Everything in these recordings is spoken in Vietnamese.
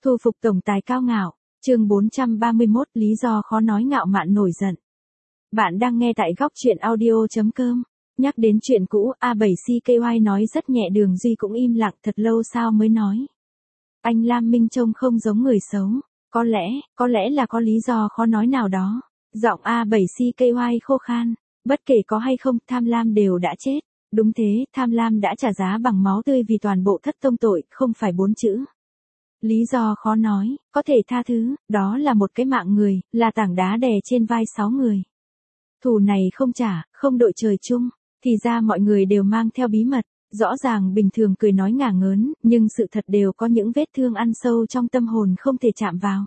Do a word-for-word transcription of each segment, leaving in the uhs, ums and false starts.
Thu phục tổng tài cao ngạo, chương bốn trăm ba mươi mốt, lý do khó nói ngạo mạn nổi giận. Bạn đang nghe tại góc truyện audio chấm com. Nhắc đến chuyện cũ, A bảy C K Y nói rất nhẹ, Đường Duy cũng im lặng thật lâu sau mới nói. Anh Lam Minh trông không giống người xấu, có lẽ, có lẽ là có lý do khó nói nào đó. Giọng A bảy C K Y khô khan, bất kể có hay không, tham lam đều đã chết. Đúng thế, tham lam đã trả giá bằng máu tươi vì toàn bộ thất tông tội, không phải bốn chữ. Lý do khó nói, có thể tha thứ, đó là một cái mạng người, là tảng đá đè trên vai sáu người. Thù này không trả, không đội trời chung, thì ra mọi người đều mang theo bí mật, rõ ràng bình thường cười nói ngả ngớn, nhưng sự thật đều có những vết thương ăn sâu trong tâm hồn không thể chạm vào.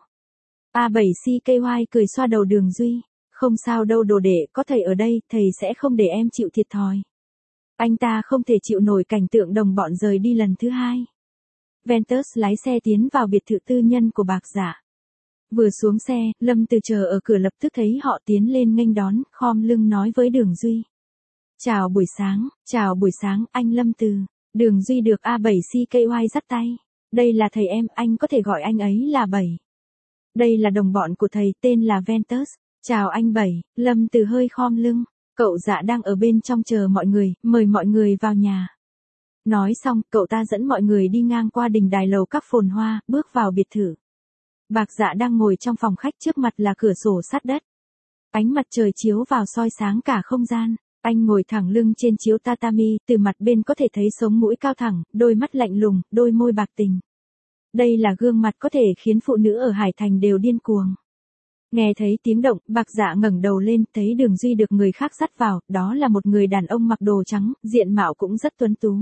A bảy C K Y cười xoa đầu Đường Duy, không sao đâu đồ đệ, có thầy ở đây, thầy sẽ không để em chịu thiệt thòi. Anh ta không thể chịu nổi cảnh tượng đồng bọn rời đi lần thứ hai. Ventus lái xe tiến vào biệt thự tư nhân của Bạc Dạ. Vừa xuống xe, Lâm Từ chờ ở cửa lập tức thấy họ tiến lên nghênh đón, khom lưng nói với Đường Duy. Chào buổi sáng, chào buổi sáng, anh Lâm Từ. Đường Duy được A bảy C K Y dắt tay. Đây là thầy em, anh có thể gọi anh ấy là Bảy. Đây là đồng bọn của thầy, tên là Ventus. Chào anh Bảy. Lâm Từ hơi khom lưng. Cậu Dạ đang ở bên trong chờ mọi người, mời mọi người vào nhà. Nói xong, cậu ta dẫn mọi người đi ngang qua đình đài lầu các phồn hoa, bước vào biệt thự. Bạc Dạ đang ngồi trong phòng khách, trước mặt là cửa sổ sát đất. Ánh mặt trời chiếu vào soi sáng cả không gian. Anh ngồi thẳng lưng trên chiếu tatami, từ mặt bên có thể thấy sống mũi cao thẳng, đôi mắt lạnh lùng, đôi môi bạc tình. Đây là gương mặt có thể khiến phụ nữ ở Hải Thành đều điên cuồng. Nghe thấy tiếng động, Bạc Dạ ngẩng đầu lên, thấy Đường Duy được người khác dắt vào, đó là một người đàn ông mặc đồ trắng, diện mạo cũng rất tuấn tú.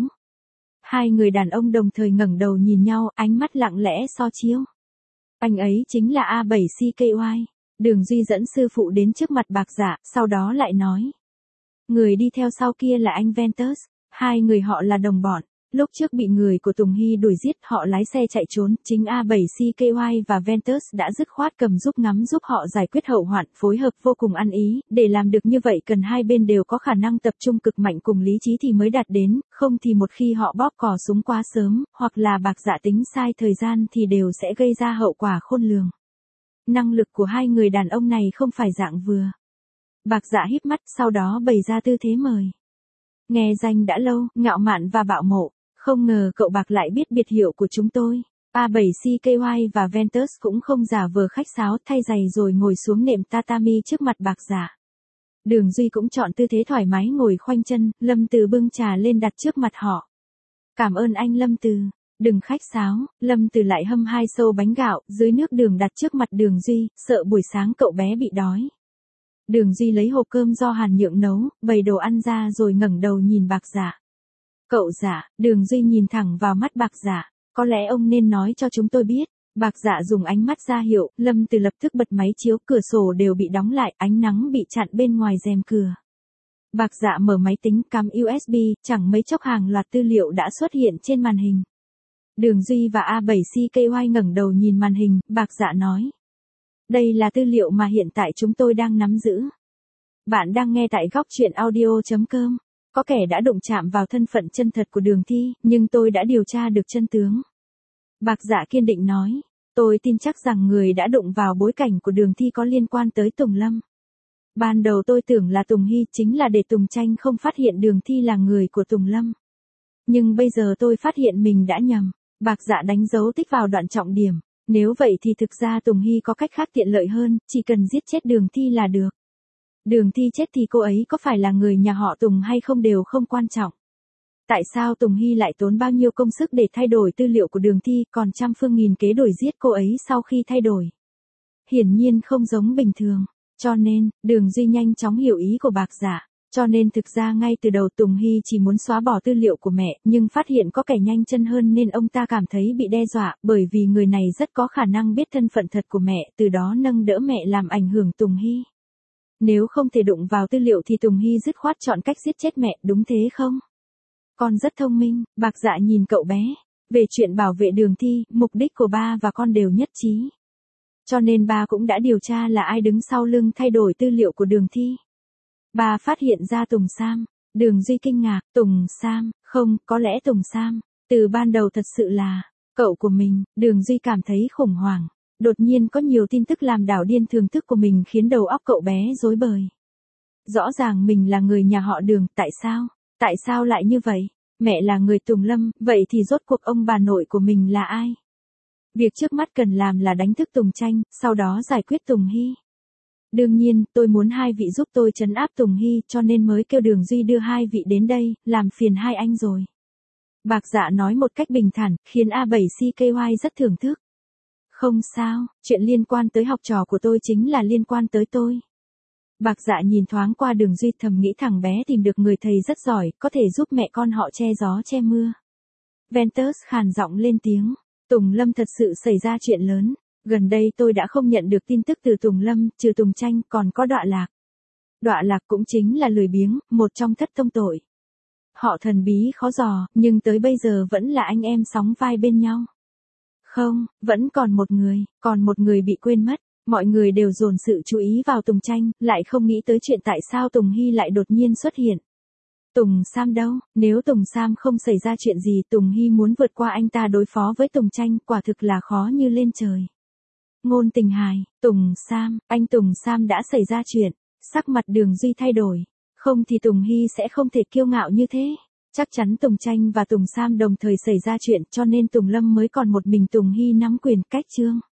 Hai người đàn ông đồng thời ngẩng đầu nhìn nhau, ánh mắt lặng lẽ so chiếu. Anh ấy chính là A bảy C K Y. Đường Duy dẫn sư phụ đến trước mặt Bạc Dạ, sau đó lại nói. Người đi theo sau kia là anh Ventus, hai người họ là đồng bọn. Lúc trước bị người của Tùng Hy đuổi giết, họ lái xe chạy trốn, chính A bảy C K Y và Ventus đã dứt khoát cầm giúp ngắm giúp họ giải quyết hậu hoạn, phối hợp vô cùng ăn ý, để làm được như vậy cần hai bên đều có khả năng tập trung cực mạnh cùng lý trí thì mới đạt đến, không thì một khi họ bóp cò súng quá sớm, hoặc là Bạc Dạ tính sai thời gian thì đều sẽ gây ra hậu quả khôn lường. Năng lực của hai người đàn ông này không phải dạng vừa. Bạc Dạ híp mắt, sau đó bày ra tư thế mời. Nghe danh đã lâu, ngạo mạn và bạo mộ. Không ngờ cậu Bạc lại biết biệt hiệu của chúng tôi. A bảy C K Y và Ventus cũng không giả vờ khách sáo, thay giày rồi ngồi xuống nệm tatami trước mặt Bạc Dạ. Đường Duy cũng chọn tư thế thoải mái ngồi khoanh chân, Lâm Từ bưng trà lên đặt trước mặt họ. Cảm ơn anh Lâm Từ. Đừng khách sáo. Lâm Từ lại hâm hai xâu bánh gạo, dưới nước đường đặt trước mặt Đường Duy, sợ buổi sáng cậu bé bị đói. Đường Duy lấy hộp cơm do Hàn Nhượng nấu, bày đồ ăn ra rồi ngẩng đầu nhìn Bạc Dạ. Cậu Dạ, Đường Duy nhìn thẳng vào mắt Bạc Dạ, có lẽ ông nên nói cho chúng tôi biết. Bạc Dạ dùng ánh mắt ra hiệu, Lâm Từ lập tức bật máy chiếu, cửa sổ đều bị đóng lại, ánh nắng bị chặn bên ngoài rèm cửa. Bạc Dạ mở máy tính, cắm U S B, chẳng mấy chốc hàng loạt tư liệu đã xuất hiện trên màn hình. Đường Duy và A bảy C K Y ngẩng đầu nhìn màn hình, Bạc Dạ nói. Đây là tư liệu mà hiện tại chúng tôi đang nắm giữ. Bạn đang nghe tại góc truyện audio chấm com. Có kẻ đã đụng chạm vào thân phận chân thật của Đường Thi, nhưng tôi đã điều tra được chân tướng. Bạc Dạ kiên định nói, tôi tin chắc rằng người đã đụng vào bối cảnh của Đường Thi có liên quan tới Tùng Lâm. Ban đầu tôi tưởng là Tùng Hy, chính là để Tùng Tranh không phát hiện Đường Thi là người của Tùng Lâm. Nhưng bây giờ tôi phát hiện mình đã nhầm. Bạc Dạ đánh dấu tích vào đoạn trọng điểm. Nếu vậy thì thực ra Tùng Hy có cách khác tiện lợi hơn, chỉ cần giết chết Đường Thi là được. Đường Thi chết thì cô ấy có phải là người nhà họ Tùng hay không đều không quan trọng. Tại sao Tùng Hy lại tốn bao nhiêu công sức để thay đổi tư liệu của Đường Thi, còn trăm phương nghìn kế đuổi giết cô ấy sau khi thay đổi? Hiển nhiên không giống bình thường. Cho nên, Đường Duy nhanh chóng hiểu ý của Bạc Dạ. Cho nên thực ra ngay từ đầu Tùng Hy chỉ muốn xóa bỏ tư liệu của mẹ, nhưng phát hiện có kẻ nhanh chân hơn nên ông ta cảm thấy bị đe dọa, bởi vì người này rất có khả năng biết thân phận thật của mẹ, từ đó nâng đỡ mẹ làm ảnh hưởng Tùng Hy. Nếu không thể đụng vào tư liệu thì Tùng Hy dứt khoát chọn cách giết chết mẹ, đúng thế không? Con rất thông minh. Bạc Dạ nhìn cậu bé. Về chuyện bảo vệ Đường Thi, mục đích của ba và con đều nhất trí. Cho nên ba cũng đã điều tra là ai đứng sau lưng thay đổi tư liệu của Đường Thi. Ba phát hiện ra Tùng Sam. Đường Duy kinh ngạc, Tùng Sam, không, có lẽ Tùng Sam, từ ban đầu thật sự là, Cậu của mình, Đường Duy cảm thấy khủng hoảng. Đột nhiên có nhiều tin tức làm đảo điên thường thức của mình khiến đầu óc cậu bé rối bời. Rõ ràng mình là người nhà họ Đường, tại sao? Tại sao lại như vậy? Mẹ là người Tùng Lâm, vậy thì rốt cuộc ông bà nội của mình là ai? Việc trước mắt cần làm là đánh thức Tùng Tranh, sau đó giải quyết Tùng Hy. Đương nhiên, tôi muốn hai vị giúp tôi trấn áp Tùng Hy cho nên mới kêu Đường Duy đưa hai vị đến đây, làm phiền hai anh rồi. Bạc Dạ nói một cách bình thản, khiến A bảy C K Y rất thưởng thức. Không sao, chuyện liên quan tới học trò của tôi chính là liên quan tới tôi. Bạc Dạ nhìn thoáng qua Đường Duy thầm nghĩ thằng bé tìm được người thầy rất giỏi, có thể giúp mẹ con họ che gió che mưa. Ventus khàn giọng lên tiếng, Tùng Lâm thật sự xảy ra chuyện lớn. Gần đây tôi đã không nhận được tin tức từ Tùng Lâm, trừ Tùng Tranh còn có Đọa Lạc. Đọa Lạc cũng chính là lười biếng, một trong thất tông tội. Họ thần bí khó dò, nhưng tới bây giờ vẫn là anh em sóng vai bên nhau. Không, vẫn còn một người, còn một người bị quên mất. Mọi người đều dồn sự chú ý vào Tùng Tranh, lại không nghĩ tới chuyện tại sao Tùng Hy lại đột nhiên xuất hiện. Tùng Sam đâu? Nếu Tùng Sam không xảy ra chuyện gì, Tùng Hy muốn vượt qua anh ta đối phó với Tùng Tranh, quả thực là khó như lên trời. Ngôn Tình hài, Tùng Sam, anh Tùng Sam đã xảy ra chuyện. Sắc mặt Đường Duy thay đổi. Không thì Tùng Hy sẽ không thể kiêu ngạo như thế. Chắc chắn Tùng Tranh và Tùng Sam đồng thời xảy ra chuyện cho nên Tùng Lâm mới còn một mình Tùng Hy nắm quyền cách chương.